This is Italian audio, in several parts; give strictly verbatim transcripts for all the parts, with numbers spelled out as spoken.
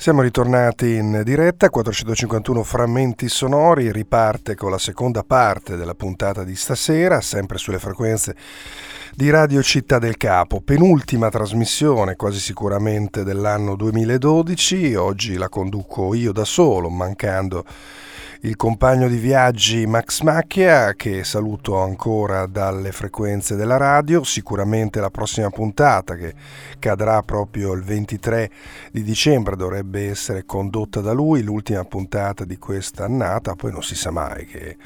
Siamo ritornati in diretta, quattrocentocinquantuno frammenti sonori, riparte con la seconda parte della puntata di stasera, sempre sulle frequenze di Radio Città del Capo, penultima trasmissione quasi sicuramente dell'anno duemiladodici, oggi la conduco io da solo, mancando il compagno di viaggi Max Macchia, che saluto ancora dalle frequenze della radio. Sicuramente la prossima puntata, che cadrà proprio il ventitré di dicembre, dovrebbe essere condotta da lui, l'ultima puntata di questa annata. Poi non si sa mai che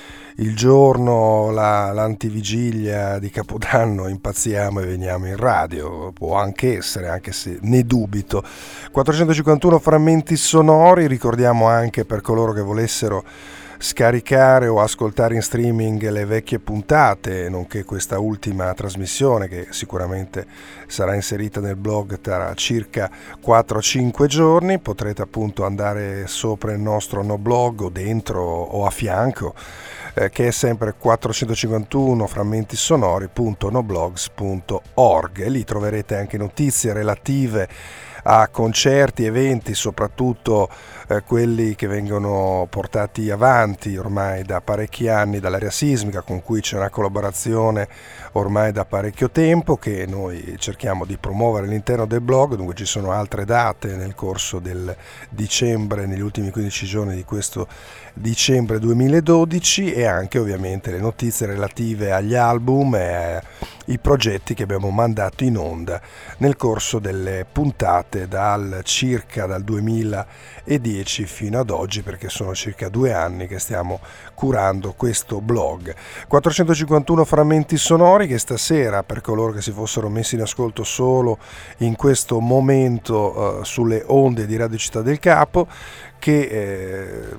il giorno, la, l'antivigilia di Capodanno impazziamo e veniamo in radio, può anche essere, anche se ne dubito. quattrocentocinquantuno frammenti sonori, ricordiamo anche per coloro che volessero scaricare o ascoltare in streaming le vecchie puntate, nonché questa ultima trasmissione che sicuramente sarà inserita nel blog tra circa quattro cinque giorni, potrete appunto andare sopra il nostro no blog o dentro o a fianco, eh, che è sempre quattrocentocinquantuno frammenti sonori punto noblogs punto org, e lì troverete anche notizie relative a concerti, eventi, soprattutto eh, quelli che vengono portati avanti ormai da parecchi anni dall'area sismica, con cui c'è una collaborazione ormai da parecchio tempo che noi cerchiamo di promuovere all'interno del blog. Dunque ci sono altre date nel corso del dicembre, negli ultimi quindici giorni di questo dicembre duemiladodici, e anche ovviamente le notizie relative agli album e ai progetti che abbiamo mandato in onda nel corso delle puntate dal circa dal duemiladieci fino ad oggi, perché sono circa due anni che stiamo curando questo blog. quattrocentocinquantuno frammenti sonori, che stasera, per coloro che si fossero messi in ascolto solo in questo momento uh, sulle onde di Radio Città del Capo, che eh,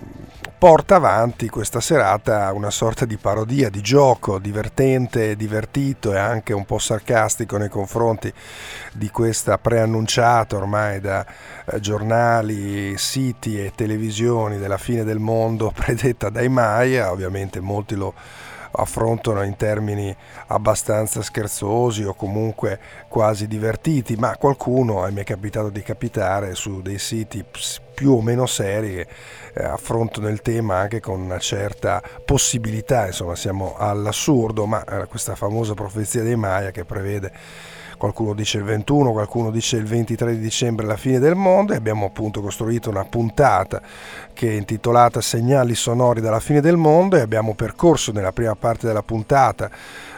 porta avanti questa serata una sorta di parodia, di gioco divertente, divertito e anche un po' sarcastico nei confronti di questa preannunciata ormai da eh, giornali, siti e televisioni della fine del mondo predetta dai Maya. Ovviamente molti lo affrontano in termini abbastanza scherzosi o comunque quasi divertiti, ma qualcuno, mi è capitato di capitare su dei siti più o meno seri, che eh, affrontano il tema anche con una certa possibilità, insomma siamo all'assurdo, ma eh, questa famosa profezia dei Maya che prevede, qualcuno dice il ventuno, qualcuno dice il ventitré di dicembre, la fine del mondo, e abbiamo appunto costruito una puntata che è intitolata Segnali sonori dalla fine del mondo, e abbiamo percorso nella prima parte della puntata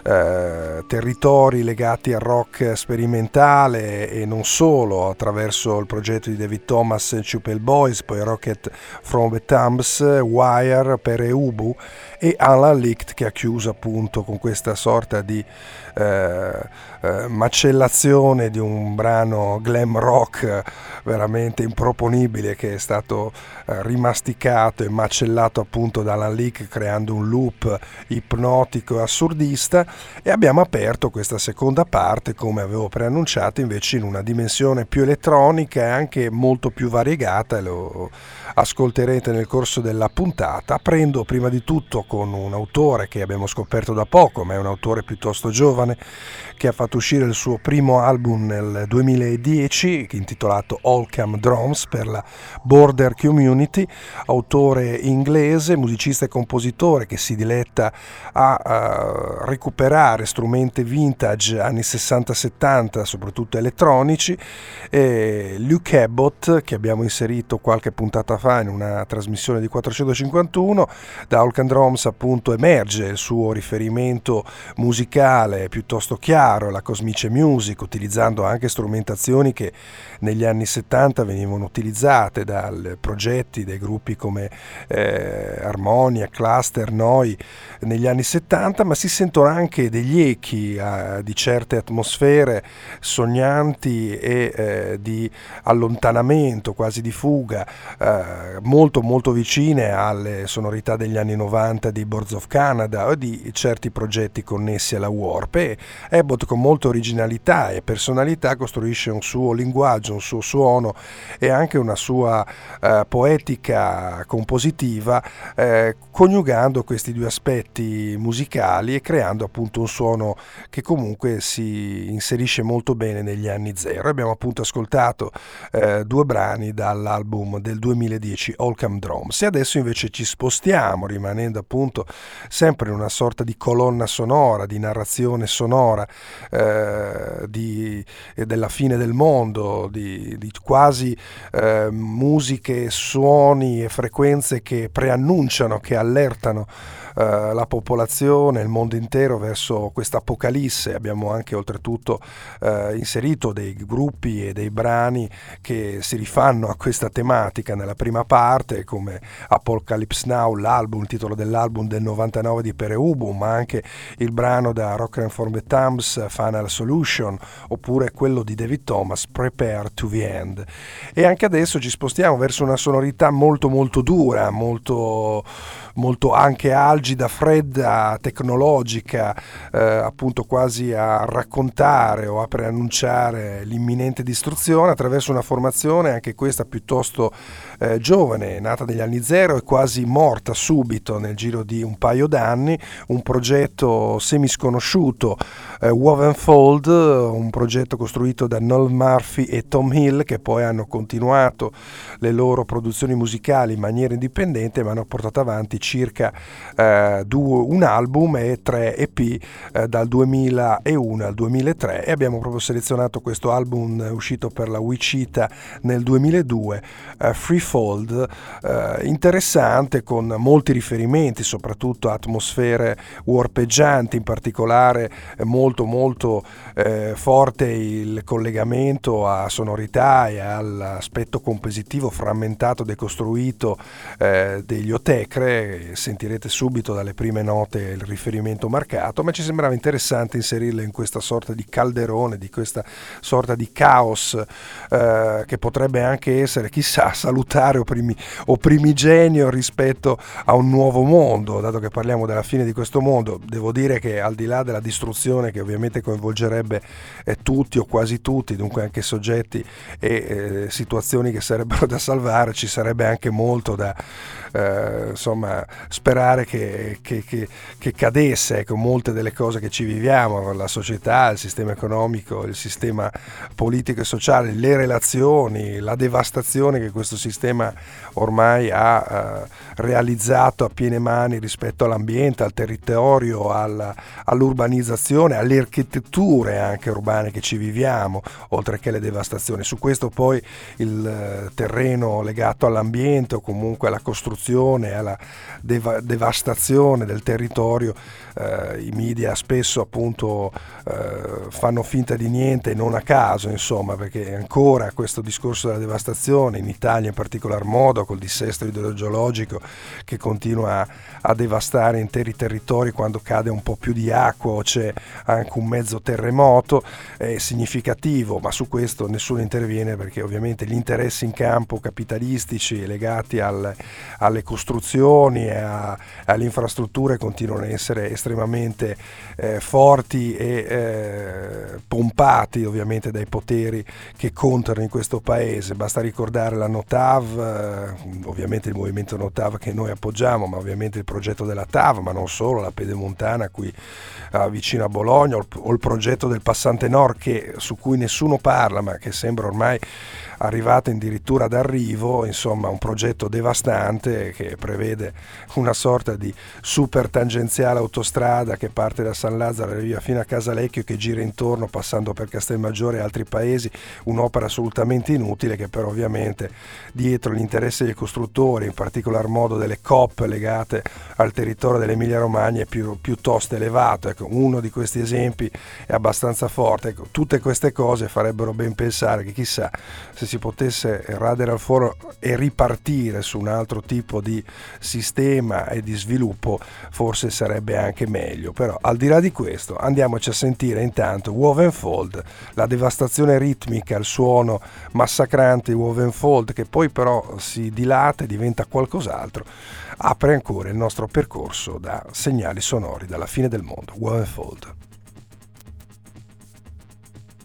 eh, territori legati al rock sperimentale e non solo, attraverso il progetto di David Thomas e Chupel Boys, poi Rocket from the Thames, Wire, Pere Ubu e Alan Licht, che ha chiuso appunto con questa sorta di eh, eh, macellazione di un brano glam rock veramente improponibile, che è stato eh, rimasticato e macellato appunto da Alan Licht, creando un loop ipnotico e assurdista. E abbiamo aperto questa seconda parte, come avevo preannunciato, invece in una dimensione più elettronica e anche molto più variegata, e lo ascolterete nel corso della puntata, aprendo prima di tutto con un autore che abbiamo scoperto da poco, ma è un autore piuttosto giovane, che ha fatto uscire il suo primo album nel duemiladieci, intitolato Holcomb Drums, per la Border Community, autore inglese, musicista e compositore che si diletta a uh, recuperare strumenti vintage anni sessanta settanta, soprattutto elettronici. E Luke Abbott, che abbiamo inserito qualche puntata fa in una trasmissione di quattrocentocinquantuno, da Holcomb Drums appunto emerge il suo riferimento musicale piuttosto chiaro, la cosmice music, utilizzando anche strumentazioni che negli anni settanta venivano utilizzate dai progetti dei gruppi come eh, Harmonia, Cluster, Noi negli anni settanta, ma si sentono anche degli echi eh, di certe atmosfere sognanti e eh, di allontanamento, quasi di fuga, eh, molto molto vicine alle sonorità degli anni novanta di Boards of Canada o di certi progetti connessi alla Warp. E Abbott, con molta originalità identità e personalità costruisce un suo linguaggio, un suo suono e anche una sua eh, poetica compositiva, eh, coniugando questi due aspetti musicali e creando appunto un suono che comunque si inserisce molto bene negli anni zero. Abbiamo appunto ascoltato eh, due brani dall'album del duemiladieci Holcomb Drums, e adesso invece ci spostiamo, rimanendo appunto sempre in una sorta di colonna sonora, di narrazione sonora eh, di, della fine del mondo, di, di quasi eh, musiche, suoni e frequenze che preannunciano, che allertano Uh, la popolazione, il mondo intero verso questa apocalisse. Abbiamo anche oltretutto uh, inserito dei gruppi e dei brani che si rifanno a questa tematica nella prima parte, come Apocalypse Now, l'album, il titolo dell'album del novantanove di Pere Ubu, ma anche il brano da Rock and from the Thames, Final Solution, oppure quello di David Thomas, Prepare to the End. E anche adesso ci spostiamo verso una sonorità molto molto dura, molto molto anche algida, fredda, tecnologica, eh, appunto quasi a raccontare o a preannunciare l'imminente distruzione attraverso una formazione anche questa piuttosto eh, giovane, nata negli anni zero e quasi morta subito nel giro di un paio d'anni, un progetto semisconosciuto, eh, Wovenfold, un progetto costruito da Noel Murphy e Tom Hill, che poi hanno continuato le loro produzioni musicali in maniera indipendente, ma hanno portato avanti circa eh, due, un album e tre E P eh, dal duemilauno al duemilatré, e abbiamo proprio selezionato questo album uscito per la Wichita nel duemiladue, eh, Freefold, eh, interessante, con molti riferimenti, soprattutto a atmosfere warpeggianti, in particolare eh, molto molto eh, forte il collegamento a sonorità e all'aspetto compositivo frammentato, decostruito eh, degli Otekre. Sentirete subito dalle prime note il riferimento marcato, ma ci sembrava interessante inserirle in questa sorta di calderone, di questa sorta di caos eh, che potrebbe anche essere, chissà, salutare o, primi, o primigenio rispetto a un nuovo mondo, dato che parliamo della fine di questo mondo. Devo dire che al di là della distruzione, che ovviamente coinvolgerebbe eh, tutti o quasi tutti, dunque anche soggetti e eh, situazioni che sarebbero da salvare, ci sarebbe anche molto da eh, insomma sperare che, che, che, che cadesse, ecco, molte delle cose che ci viviamo, la società, il sistema economico, il sistema politico e sociale, le relazioni, la devastazione che questo sistema ormai ha eh, realizzato a piene mani rispetto all'ambiente, al territorio, alla, all'urbanizzazione, alle architetture anche urbane che ci viviamo, oltre che le devastazioni. Su questo poi il eh, terreno legato all'ambiente o comunque alla costruzione, alla deva- devastazione del territorio, eh, i media spesso appunto eh, fanno finta di niente, non a caso, insomma, perché ancora questo discorso della devastazione in Italia in particolar modo, col dissesto idrogeologico che continua a, a devastare interi territori quando cade un po' più di acqua o c'è anche un mezzo terremoto, è significativo, ma su questo nessuno interviene, perché ovviamente gli interessi in campo capitalistici legati al, alle costruzioni e a, alle infrastrutture continuano a essere estremamente eh, forti e eh, pompati ovviamente dai poteri che contano in questo paese. Basta ricordare la NOTAV, eh, ovviamente il movimento NOTAV che noi appoggiamo, ma ovviamente il progetto della T A V, ma non solo, la Pedemontana qui eh, vicino a Bologna, o il, o il progetto del Passante Nord, che, su cui nessuno parla ma che sembra ormai arrivata addirittura d'arrivo, insomma un progetto devastante che prevede una sorta di super tangenziale autostrada che parte da San Lazzaro e via fino a Casalecchio, che gira intorno passando per Castelmaggiore e altri paesi, un'opera assolutamente inutile che però ovviamente dietro gli interessi dei costruttori, in particolar modo delle coop legate al territorio dell'Emilia Romagna, è più, piuttosto elevato. Ecco, uno di questi esempi è abbastanza forte. Ecco, tutte queste cose farebbero ben pensare che chissà se si potesse radere al foro e ripartire su un altro tipo di sistema e di sviluppo, forse sarebbe anche meglio. Però al di là di questo andiamoci a sentire intanto Wovenfold, la devastazione ritmica, il suono massacrante di Wovenfold, che poi però si dilata e diventa qualcos'altro, apre ancora il nostro percorso da segnali sonori dalla fine del mondo. Wovenfold.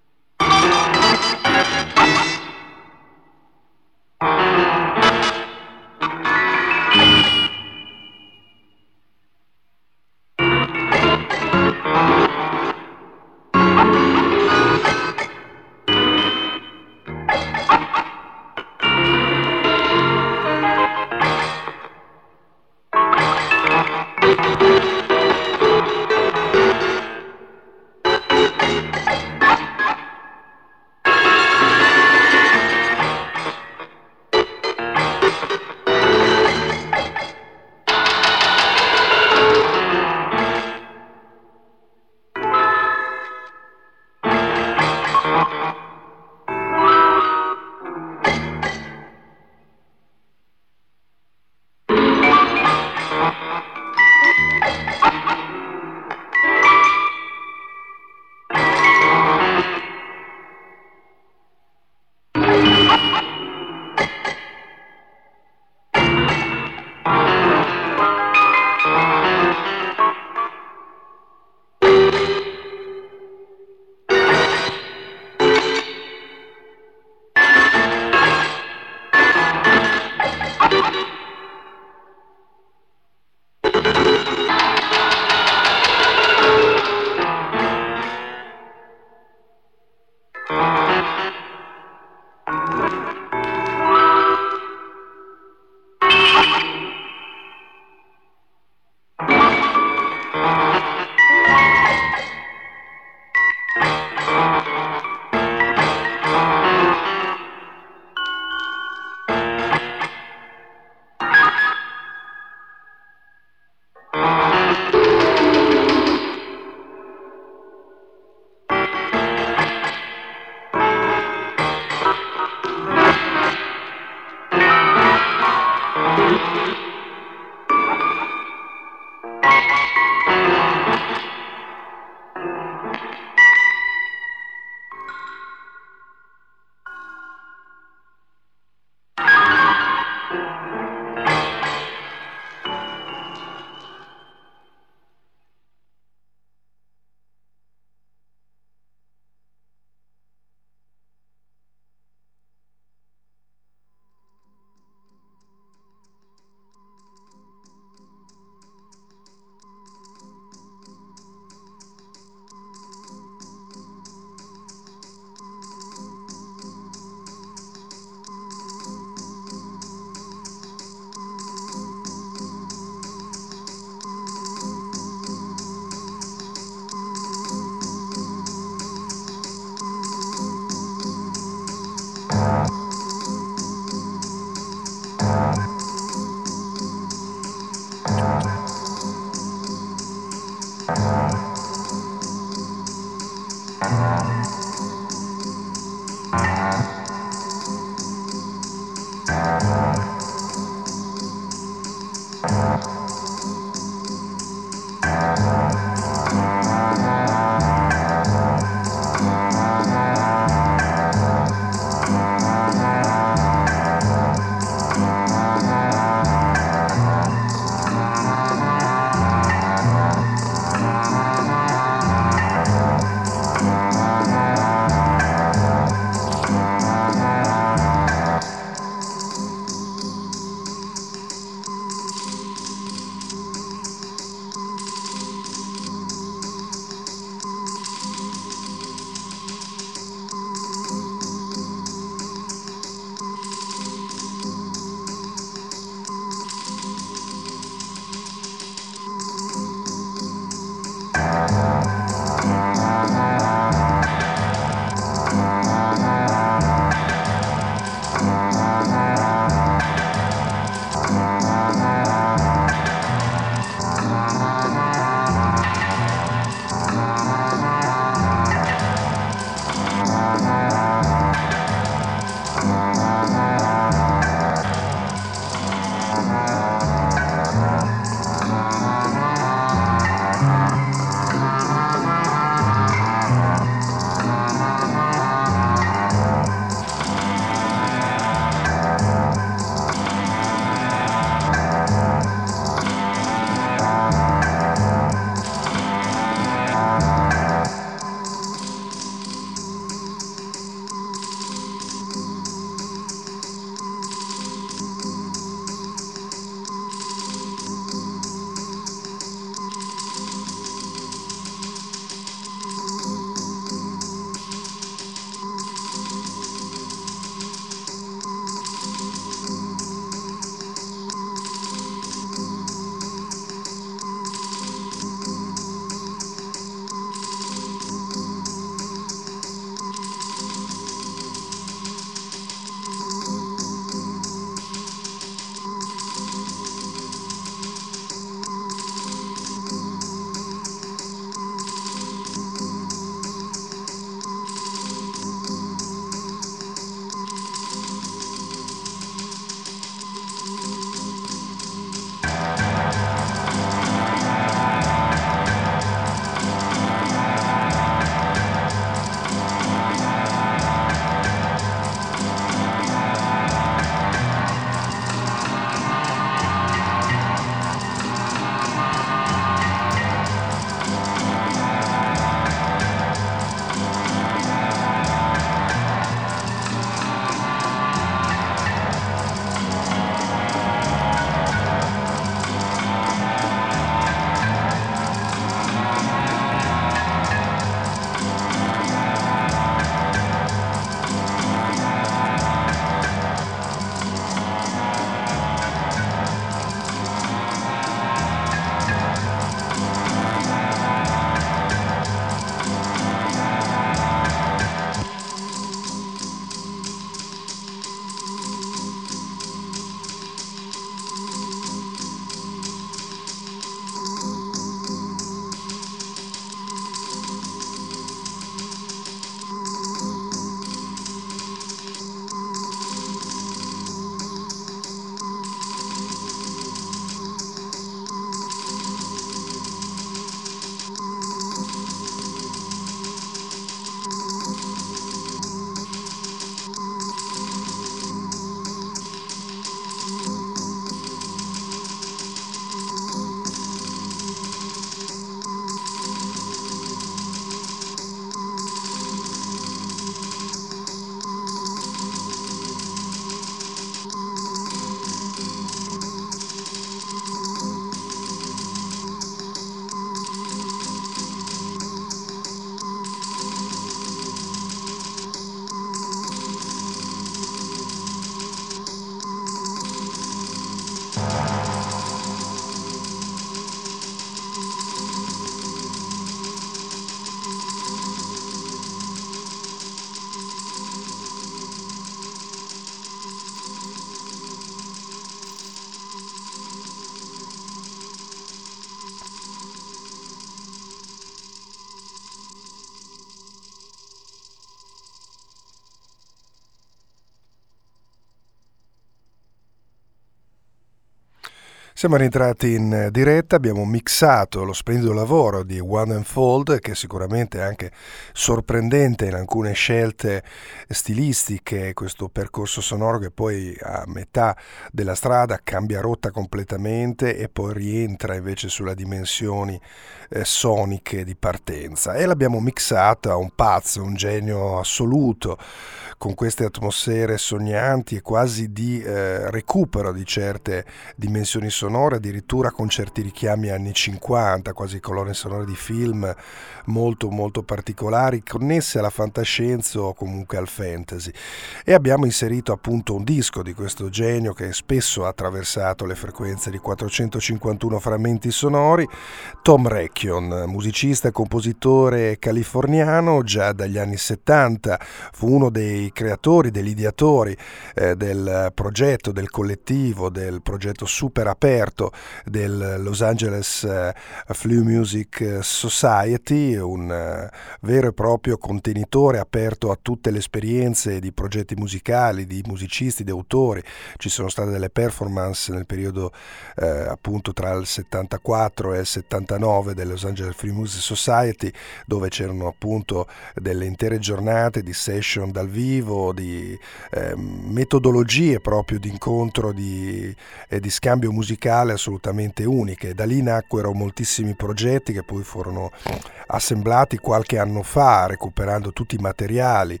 Siamo rientrati in diretta, abbiamo mixato lo splendido lavoro di One and Fold, che sicuramente è anche sorprendente in alcune scelte stilistiche, questo percorso sonoro che poi a metà della strada cambia rotta completamente e poi rientra invece sulle dimensioni eh, soniche di partenza, e l'abbiamo mixata a un pazzo, un genio assoluto, con queste atmosfere sognanti e quasi di eh, recupero di certe dimensioni sonore, addirittura con certi richiami anni cinquanta, quasi colonne sonore di film molto molto particolari, connesse alla fantascienza o comunque al fantasy. E abbiamo inserito appunto un disco di questo genio che spesso ha attraversato le frequenze di quattrocentocinquantuno frammenti sonori, Tom Recchion, musicista e compositore californiano. Già dagli anni settanta fu uno dei creatori, degli ideatori eh, del progetto, del collettivo, del progetto super aperto del Los Angeles eh, Flea Music Society, un eh, vero e proprio contenitore aperto a tutte le esperienze di progetti musicali, di musicisti, di autori. Ci sono state delle performance nel periodo eh, appunto tra il settantaquattro e il settantanove del Los Angeles Free Music Society, dove c'erano appunto delle intere giornate di session dal vivo, di eh, metodologie proprio di incontro di, e di scambio musicale assolutamente uniche. Da lì nacquero moltissimi progetti che poi furono assemblati qualche anno fa, recuperando tutti i materiali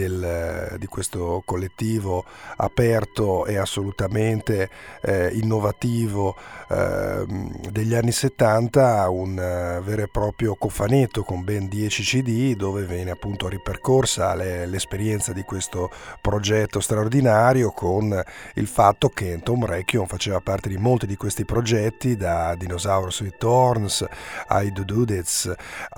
del, di questo collettivo aperto e assolutamente eh, innovativo eh, degli anni settanta, un uh, vero e proprio cofanetto con ben dieci C D, dove viene appunto ripercorsa le, l'esperienza di questo progetto straordinario, con il fatto che Tom Recchion faceva parte di molti di questi progetti, da Dinosaurus Returns ai The Dudets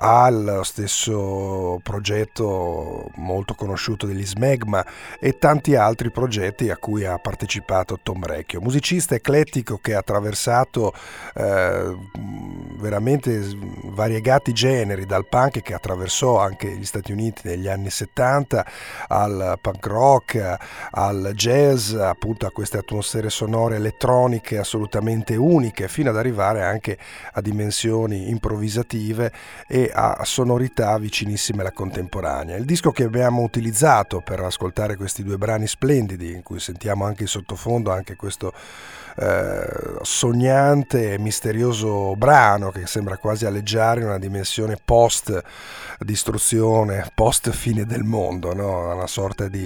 al stesso progetto molto conosciuto degli Smegma e tanti altri progetti a cui ha partecipato Tom Recchion, musicista eclettico che ha attraversato eh, veramente variegati generi, dal punk, che attraversò anche gli Stati Uniti negli anni settanta, al punk rock, al jazz, appunto a queste atmosfere sonore elettroniche assolutamente uniche, fino ad arrivare anche a dimensioni improvvisative e a sonorità vicinissime alla contemporanea. Il disco che abbiamo utilizzato per ascoltare questi due brani splendidi, in cui sentiamo anche in sottofondo anche questo eh, sognante e misterioso brano che sembra quasi alleggiare in una dimensione post distruzione, post fine del mondo, no? Una sorta di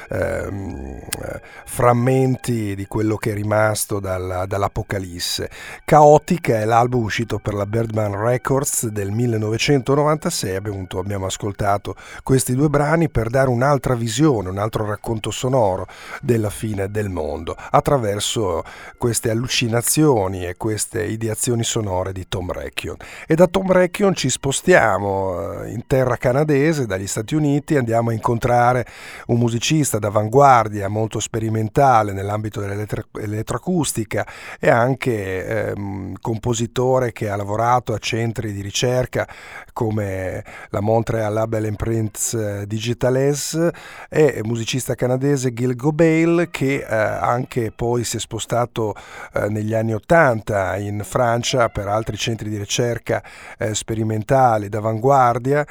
ehm, frammenti di quello che è rimasto dalla, dall'Apocalisse. Chaotica è l'album uscito per la Birdman Records del millenovecentonovantasei. Abbiamo, abbiamo ascoltato questi due brani per dare un'altra visione, un altro racconto sonoro della fine del mondo attraverso queste allucinazioni e queste ideazioni sonore di Tom Recchion. E da Tom Recchion ci spostiamo in terra canadese, dagli Stati Uniti, andiamo a incontrare un musicista d'avanguardia molto sperimentale nell'ambito dell'elettroacustica e anche ehm, compositore che ha lavorato a centri di ricerca come la Montreal Label Imprints Digitales, e musicista canadese Gil Gobeil, che eh, anche poi si è spostato eh, negli anni ottanta in Francia per altri centri di ricerca eh, sperimentali d'avanguardia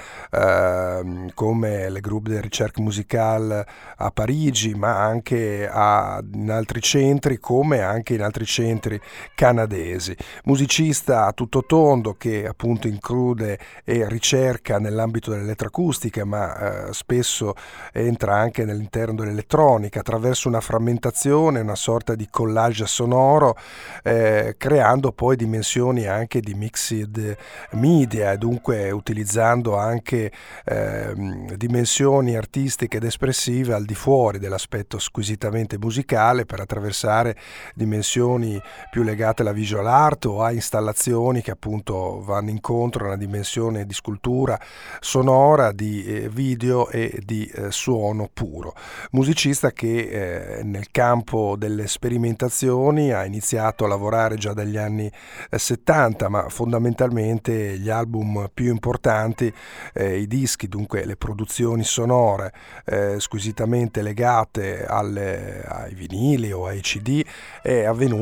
eh, come le Groupe de Recherche Musicale a Parigi, ma anche a, in altri centri, come anche in altri centri canadesi. Musicista a tutto tondo che appunto include e ricerca nell'ambito dell'elettroacustica, ma eh, spesso entra anche all'interno dell'elettronica attraverso una frammentazione, una sorta di collage sonoro, eh, creando poi dimensioni anche di mixed media e dunque utilizzando anche eh, dimensioni artistiche ed espressive al di fuori dell'aspetto squisitamente musicale, per attraversare dimensioni più legate alla visual art o a installazioni che appunto vanno incontro a una dimensione di scultura sonora, di eh, video e di eh, suono puro. Musicista che eh, nel campo delle sperimentazioni ha iniziato a lavorare già dagli anni eh, settanta, ma fondamentalmente gli album più importanti, eh, i dischi, dunque le produzioni sonore eh, squisitamente legate alle, ai vinili o ai C D, è avvenuta da Gil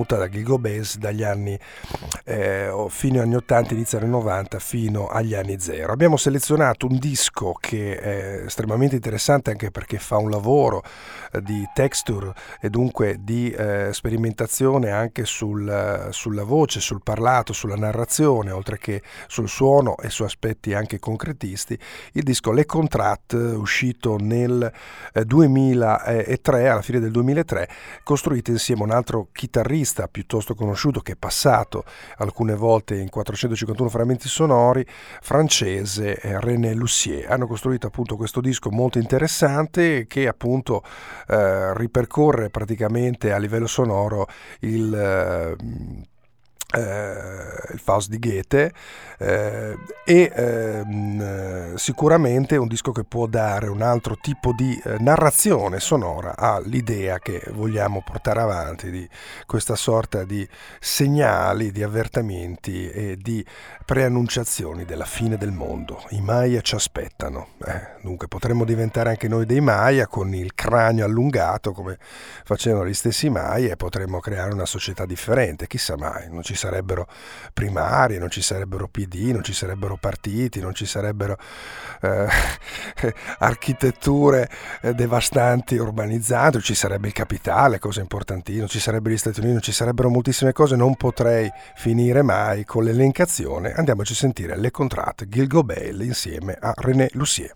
Gilgo Bells dagli anni eh, fino agli anni ottanta, inizio anni novanta fino agli anni zero. Abbiamo selezionato un disco che è estremamente interessante anche perché fa un lavoro eh, di texture e dunque di eh, sperimentazione anche sul, sulla voce, sul parlato, sulla narrazione, oltre che sul suono e su aspetti anche concretisti. Il disco Le Contrat, uscito nel eh, duemilatré, alla fine del duemilatré, costruito insieme a un altro chitarrista piuttosto conosciuto che è passato alcune volte in quattrocentocinquantuno frammenti sonori, francese, eh, René Lussier. Hanno costruito appunto questo disco molto interessante che appunto eh, ripercorre praticamente a livello sonoro il eh, Uh, il Faust di Goethe uh, e uh, sicuramente un disco che può dare un altro tipo di uh, narrazione sonora all'idea che vogliamo portare avanti di questa sorta di segnali, di avvertimenti e di preannunciazioni della fine del mondo. I Maya ci aspettano, eh, dunque potremmo diventare anche noi dei Maya con il cranio allungato come facevano gli stessi Maya e potremmo creare una società differente, chissà mai. Non ci sarebbero primarie, non ci sarebbero P D, non ci sarebbero partiti, non ci sarebbero eh, architetture eh, devastanti urbanizzate, ci sarebbe il capitale, cosa importantissima, non ci sarebbero gli Stati Uniti, non ci sarebbero moltissime cose, non potrei finire mai con l'elencazione. Andiamoci a sentire Le Contrat, Gilgo Bell insieme a René Lussier.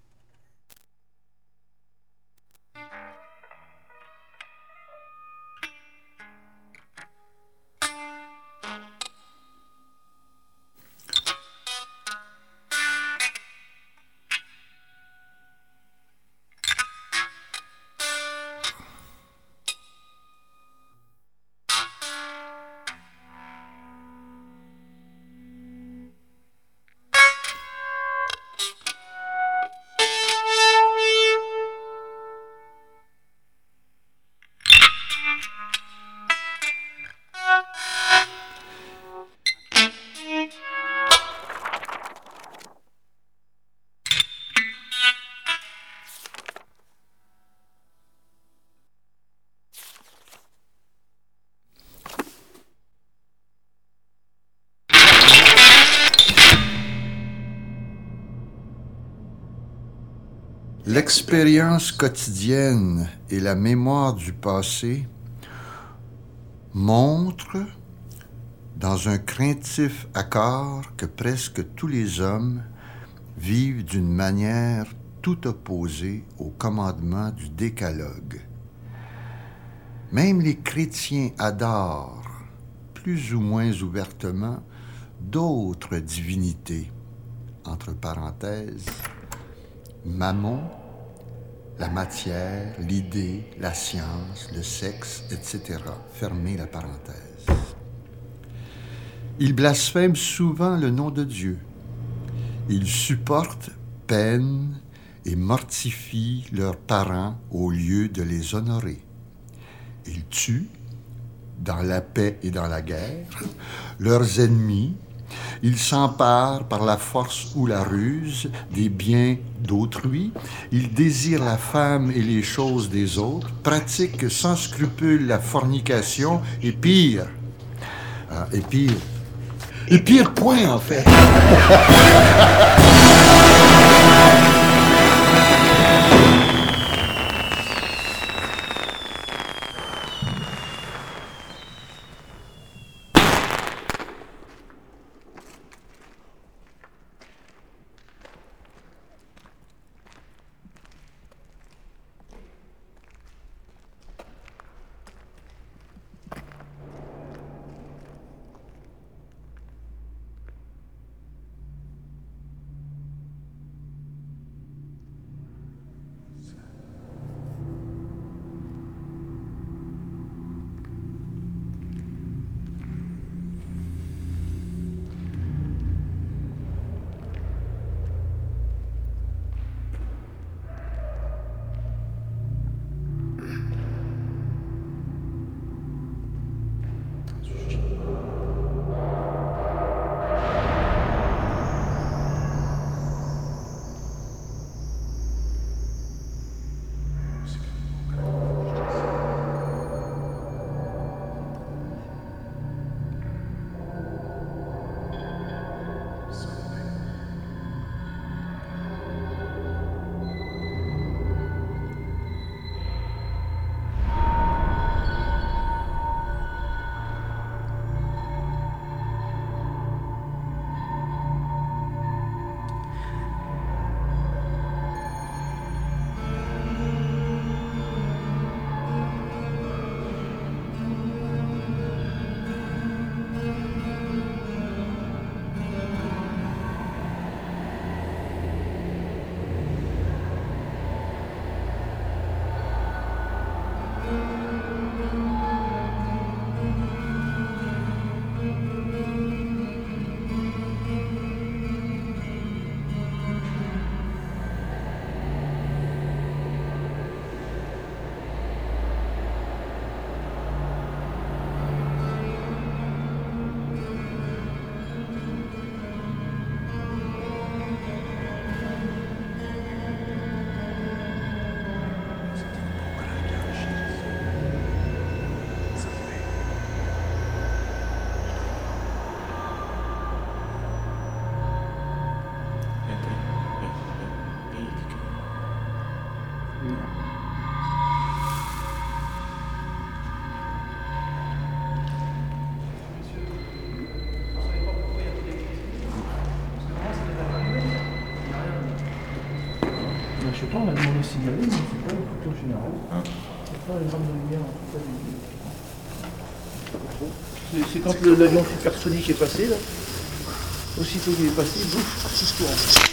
L'expérience quotidienne et la mémoire du passé montrent, dans un craintif accord, que presque tous les hommes vivent d'une manière tout opposée au commandement du décalogue. Même les chrétiens adorent, plus ou moins ouvertement, d'autres divinités, entre parenthèses, Mammon, la matière, l'idée, la science, le sexe, et cetera. Fermez la parenthèse. Ils blasphèment souvent le nom de Dieu. Ils supportent peine et mortifient leurs parents au lieu de les honorer. Ils tuent, dans la paix et dans la guerre, leurs ennemis. Ils s'emparent par la force ou la ruse des biens d'autrui. Ils désirent la femme et les choses des autres, pratiquent sans scrupule la fornication et pire. Ah, et pire. Et pire point, en fait. sais pas, on a demandé de signaler, mais c'est pas une culture générale. Hein? C'est pas une bande de lumière en tout cas. C'est, c'est quand le, l'avion supersonique est passé, là. Aussitôt qu'il est passé, bouf, six courants.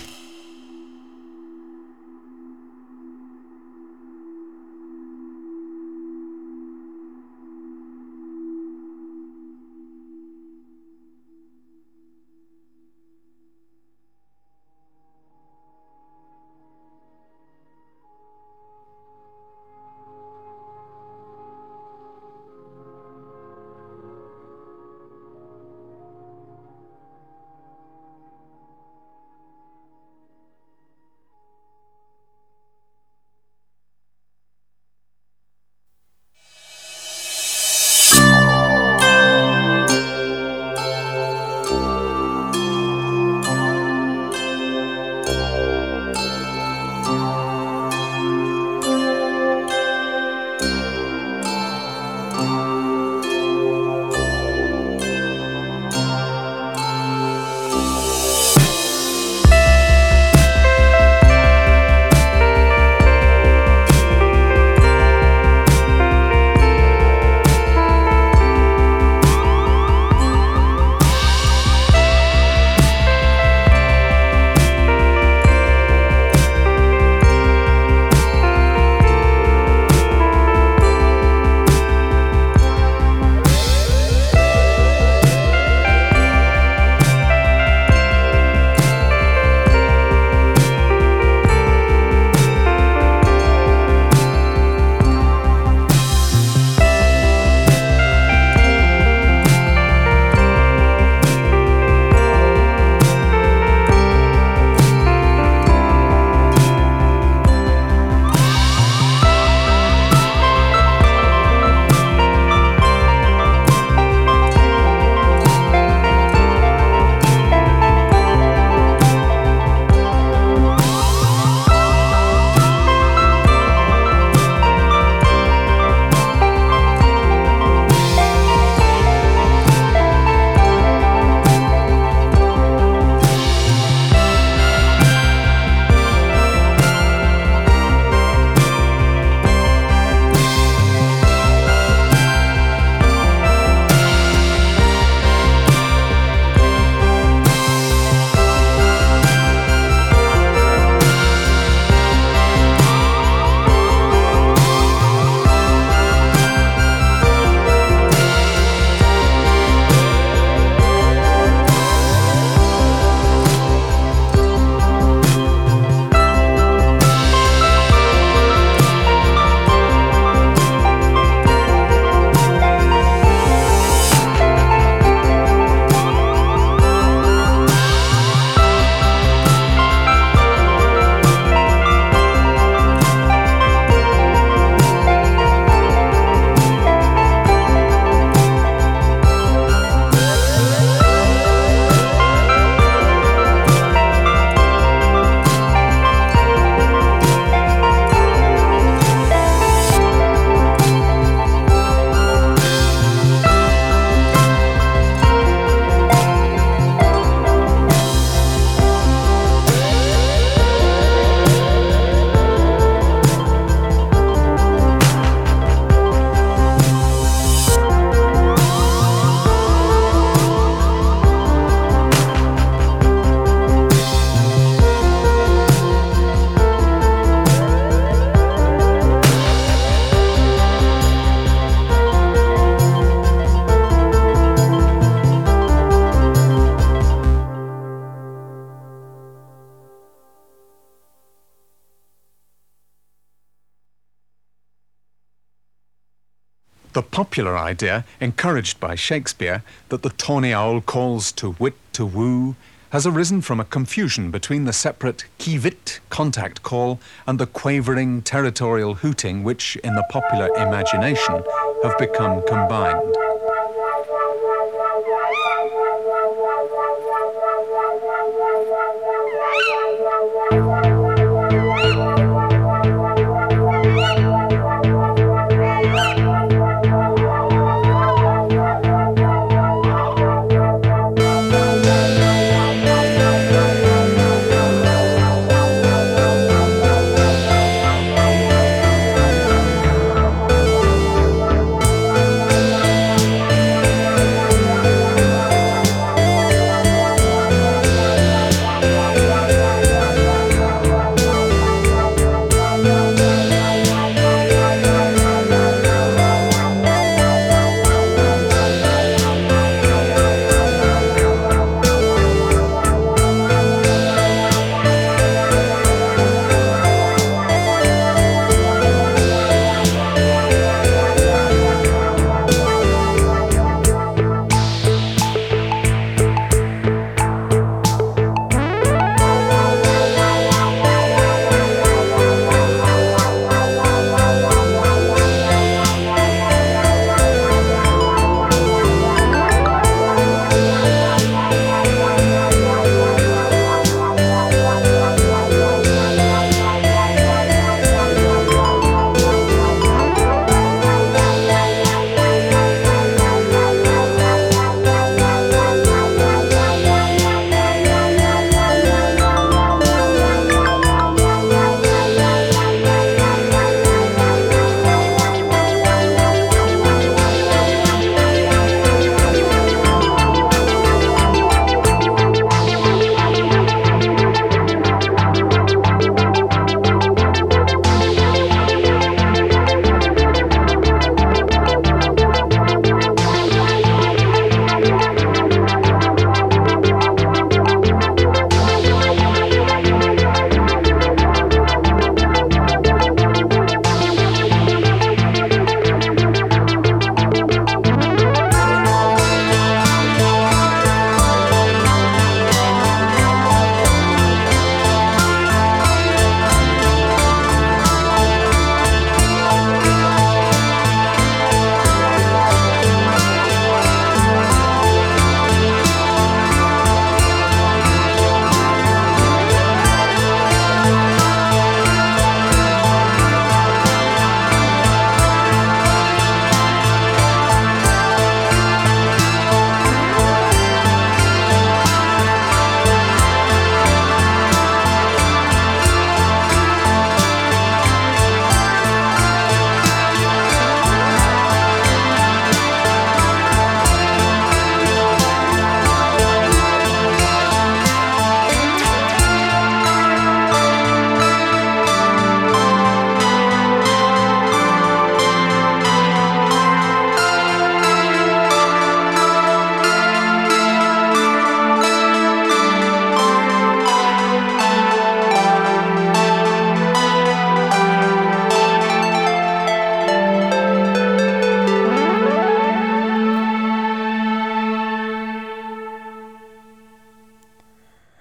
The popular idea, encouraged by Shakespeare, that the tawny owl calls to wit to woo, has arisen from a confusion between the separate qui-vit contact call and the quavering territorial hooting which, in the popular imagination, have become combined.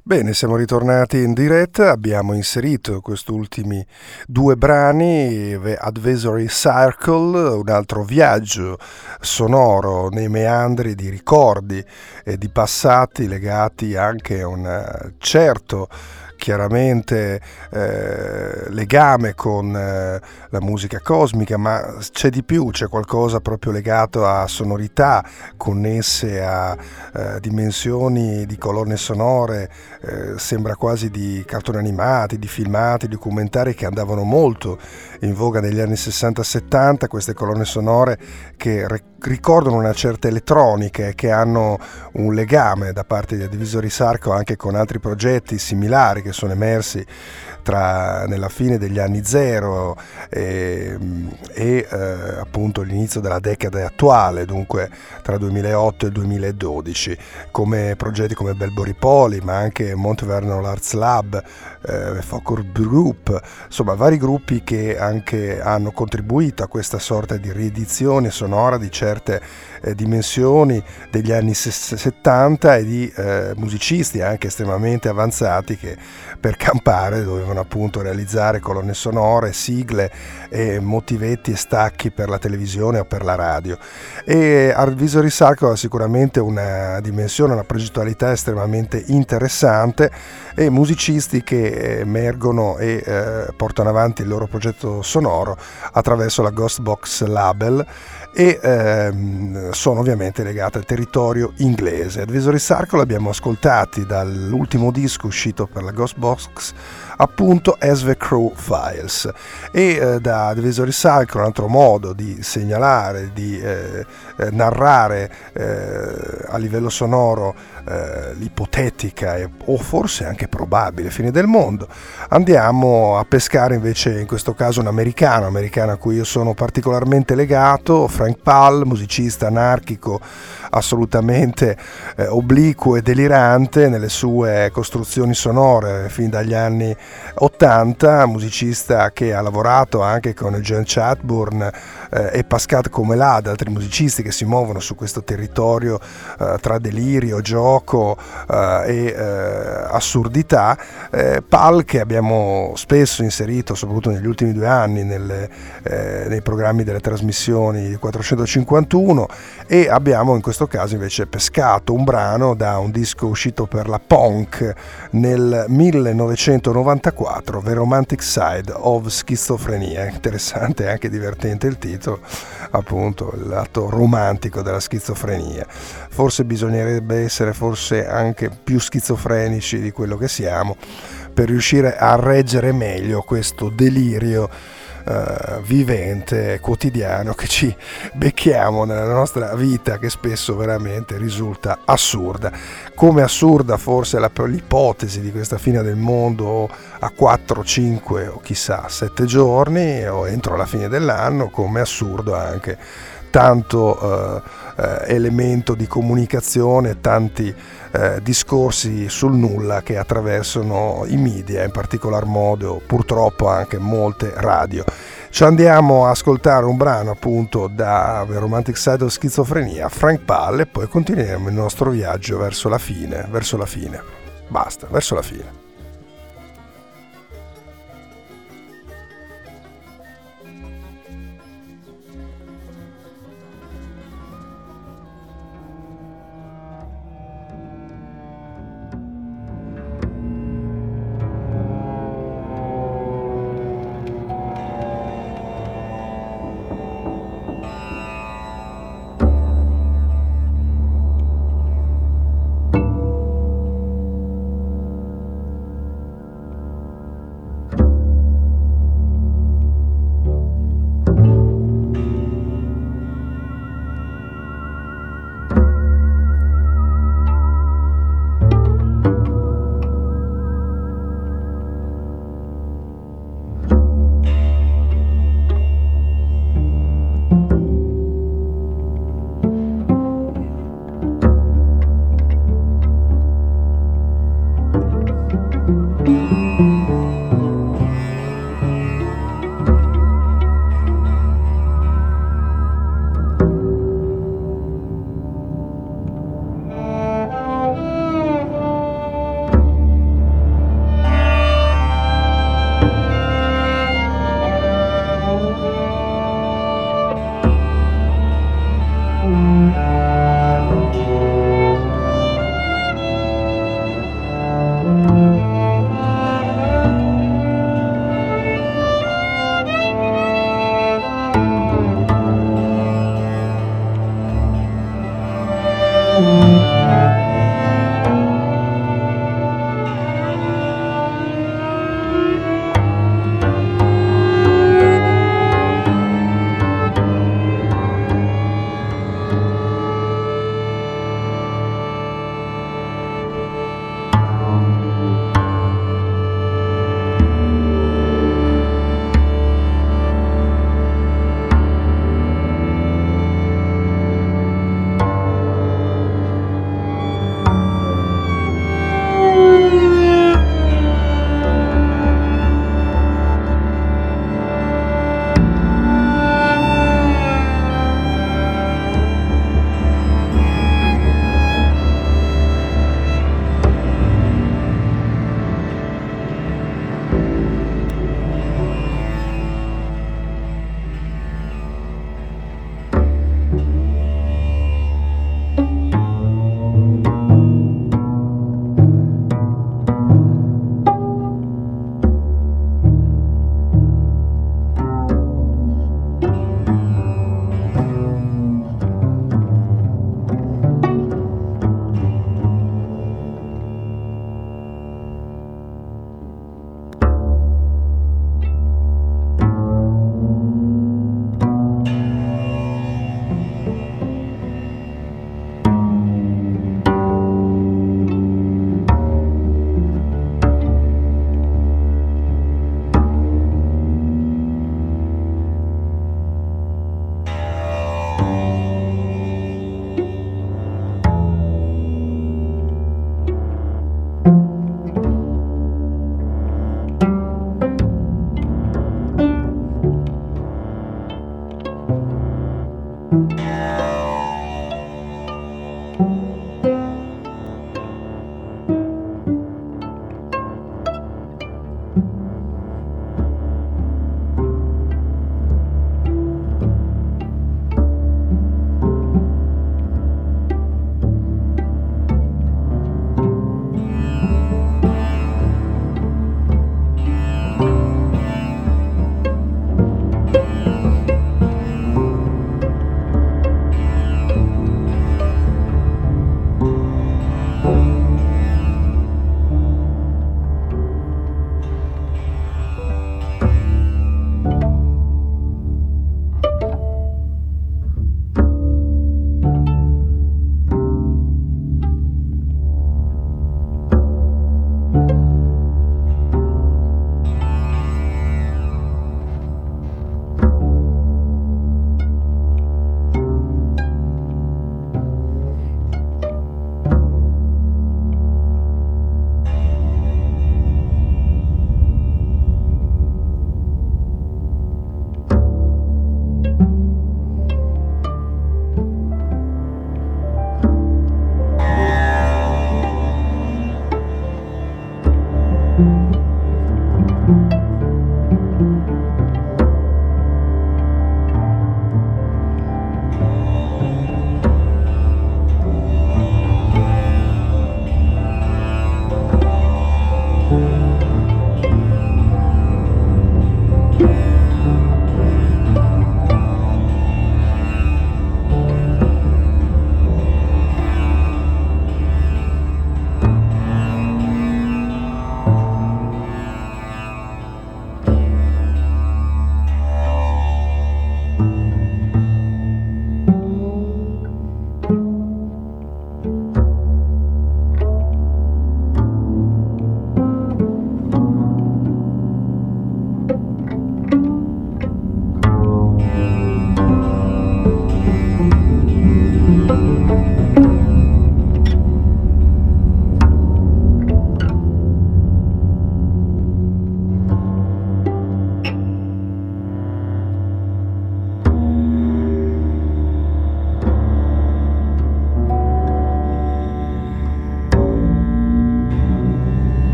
Bene, siamo ritornati in diretta, abbiamo inserito questi ultimi due brani, The Advisory Circle, un altro viaggio sonoro nei meandri di ricordi e di passati legati anche a un certo chiaramente eh, legame con eh, la musica cosmica, ma c'è di più, c'è qualcosa proprio legato a sonorità connesse a eh, dimensioni di colonne sonore, eh, sembra quasi di cartoni animati, di filmati, documentari che andavano molto in voga negli anni sessanta settanta, queste colonne sonore che re- ricordano una certa elettronica e che hanno un legame da parte di Advisory Circle anche con altri progetti similari che sono emersi tra nella fine degli anni zero e, e eh, appunto l'inizio della decade attuale, dunque tra duemilaotto e duemiladodici, come progetti come Belbury Poly, ma anche Mount Vernon Arts Lab, eh, Focus Group, insomma vari gruppi che anche hanno contribuito a questa sorta di riedizione sonora di certe eh, dimensioni degli anni settanta e di eh, musicisti anche estremamente avanzati che per campare dovevano appunto realizzare colonne sonore, sigle e motivetti e stacchi per la televisione o per la radio. E Advisory Circle ha sicuramente una dimensione, una progettualità estremamente interessante e musicisti che emergono e eh, portano avanti il loro progetto sonoro attraverso la Ghost Box Label e ehm, sono ovviamente legate al territorio inglese. Advisory Circle abbiamo ascoltati dall'ultimo disco uscito per la Ghost Box, appunto As the Crow Files, e eh, da Advisory Circle un altro modo di segnalare, di eh, eh, narrare eh, a livello sonoro eh, l'ipotetica e, o forse anche probabile fine del mondo. Andiamo a pescare invece in questo caso un americano, americano a cui io sono particolarmente legato, Frank Pal, musicista anarchico assolutamente eh, obliquo e delirante nelle sue costruzioni sonore fin dagli anni ottanta, musicista che ha lavorato anche con John Chatburn eh, e Pascal Comelade, altri musicisti che si muovono su questo territorio eh, tra delirio, gioco eh, e eh, assurdità. eh, Pal, che abbiamo spesso inserito soprattutto negli ultimi due anni nelle, eh, nei programmi delle trasmissioni di quattrocentocinquantuno, e abbiamo in questo caso invece pescato un brano da un disco uscito per la Punk nel millenovecentonovantaquattro, The Romantic Side of Schizophrenia. Interessante e anche divertente il titolo, appunto il lato romantico della schizofrenia. Forse bisognerebbe essere forse anche più schizofrenici di quello che siamo per riuscire a reggere meglio questo delirio Uh, vivente, quotidiano che ci becchiamo nella nostra vita, che spesso veramente risulta assurda. Come assurda forse la, l'ipotesi di questa fine del mondo a quattro, cinque o chissà sette giorni o entro la fine dell'anno, come assurdo anche tanto uh, uh, elemento di comunicazione, tanti Eh, discorsi sul nulla che attraversano i media, in particolar modo purtroppo anche molte radio. Ci andiamo a ascoltare un brano appunto da The Romantic Side of Schizophrenia, Frank Pal, e poi continueremo il nostro viaggio verso la fine, verso la fine, basta, verso la fine.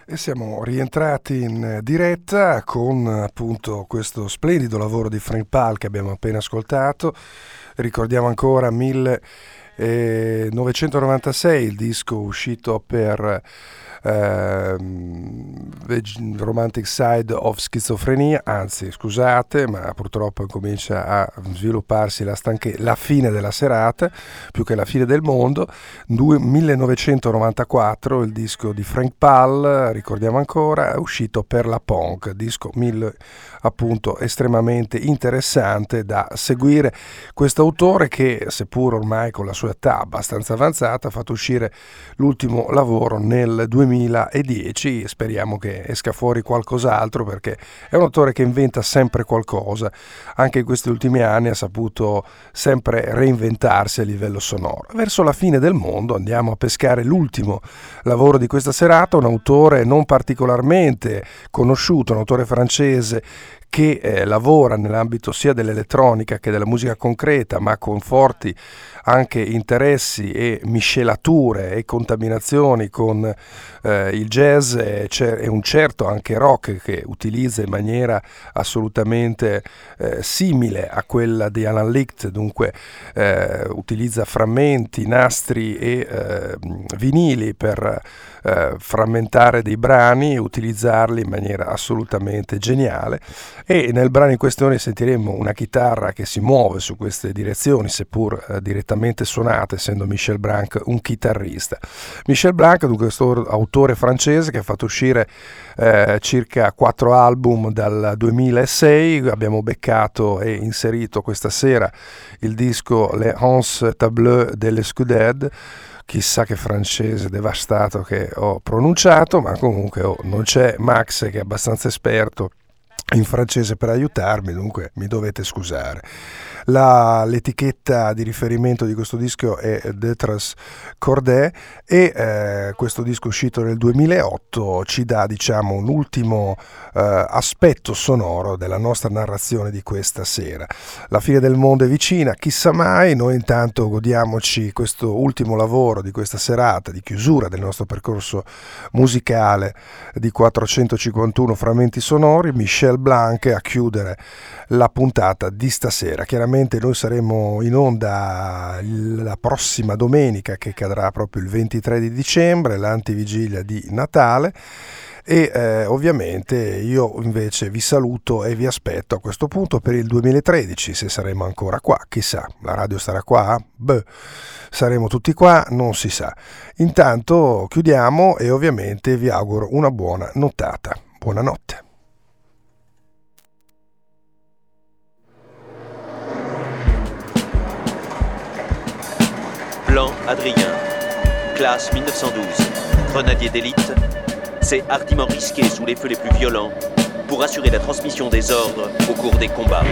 E siamo rientrati in diretta con appunto questo splendido lavoro di Frank Pal che abbiamo appena ascoltato. Ricordiamo ancora millenovecentonovantasei, il disco uscito per eh, Romantic Side of Schizophrenia, anzi scusate, ma purtroppo comincia a svilupparsi la, stanche- la fine della serata, più che la fine del mondo. Du- millenovecentonovantaquattro, il disco di Frank Pal, ricordiamo ancora, è uscito per la Punk, disco mille, appunto estremamente interessante da seguire. Questo autore che, seppur ormai con la sua età abbastanza avanzata, ha fatto uscire l'ultimo lavoro nel duemiladieci. Speriamo che esca fuori qualcos'altro, perché è un autore che inventa sempre qualcosa. Anche in questi ultimi anni ha saputo sempre reinventarsi a livello sonoro. Verso la fine del mondo andiamo a pescare l'ultimo lavoro di questa serata, un autore non particolarmente conosciuto, un autore francese che eh, lavora nell'ambito sia dell'elettronica che della musica concreta, ma con forti anche interessi e miscelature e contaminazioni con eh, il jazz e, cer- e un certo anche rock che utilizza in maniera assolutamente eh, simile a quella di Alan Licht, dunque eh, utilizza frammenti, nastri e eh, vinili per eh, frammentare dei brani e utilizzarli in maniera assolutamente geniale. E nel brano in questione sentiremo una chitarra che si muove su queste direzioni, seppur eh, direttamente suonata, essendo Michel Branch un chitarrista. Michel Branch, dunque, questo autore francese che ha fatto uscire eh, circa quattro album dal duemilasei. Abbiamo beccato e inserito questa sera il disco Les Onze Tableaux de l'Escuded. Chissà che francese devastato che ho pronunciato, ma comunque oh, non c'è Max che è abbastanza esperto in francese per aiutarmi, dunque mi dovete scusare. La, l'etichetta di riferimento di questo disco è Detrás Corday e eh, questo disco uscito nel duemilaotto ci dà, diciamo, un ultimo eh, aspetto sonoro della nostra narrazione di questa sera. La fine del mondo è vicina, chissà mai. Noi intanto godiamoci questo ultimo lavoro di questa serata di chiusura del nostro percorso musicale di quattrocentocinquantuno frammenti sonori, Michel Branch a chiudere la puntata di stasera. Chiaramente noi saremo in onda la prossima domenica, che cadrà proprio il ventitré di dicembre, l'antivigilia di Natale, e eh, ovviamente io invece vi saluto e vi aspetto a questo punto per il duemilatredici, se saremo ancora qua, chissà, la radio starà qua? Beh, saremo tutti qua, non si sa. Intanto chiudiamo e ovviamente vi auguro una buona nottata. Buonanotte. Plan Adrien, classe mille neuf cent douze, grenadier d'élite, s'est hardiment risqué sous les feux les plus violents pour assurer la transmission des ordres au cours des combats.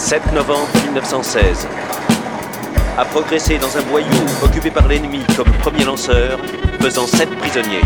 sept novembre mille neuf cent seize. A progressé dans un boyau occupé par l'ennemi comme premier lanceur, faisant sept prisonniers.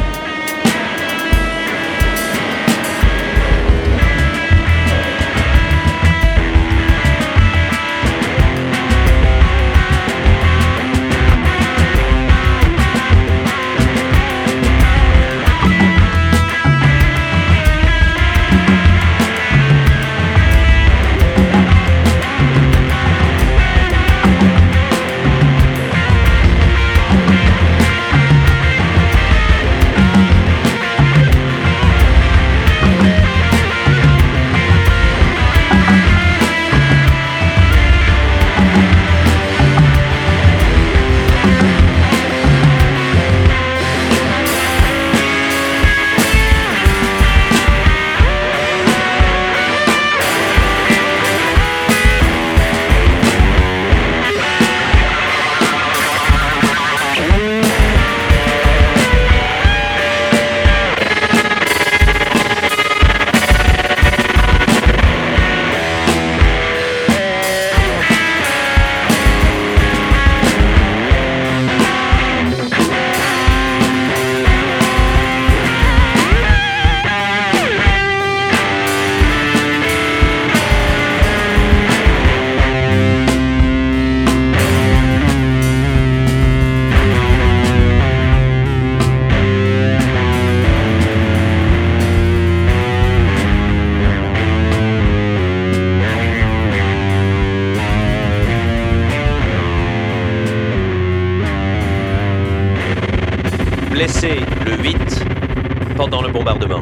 Blessé le huit pendant le bombardement.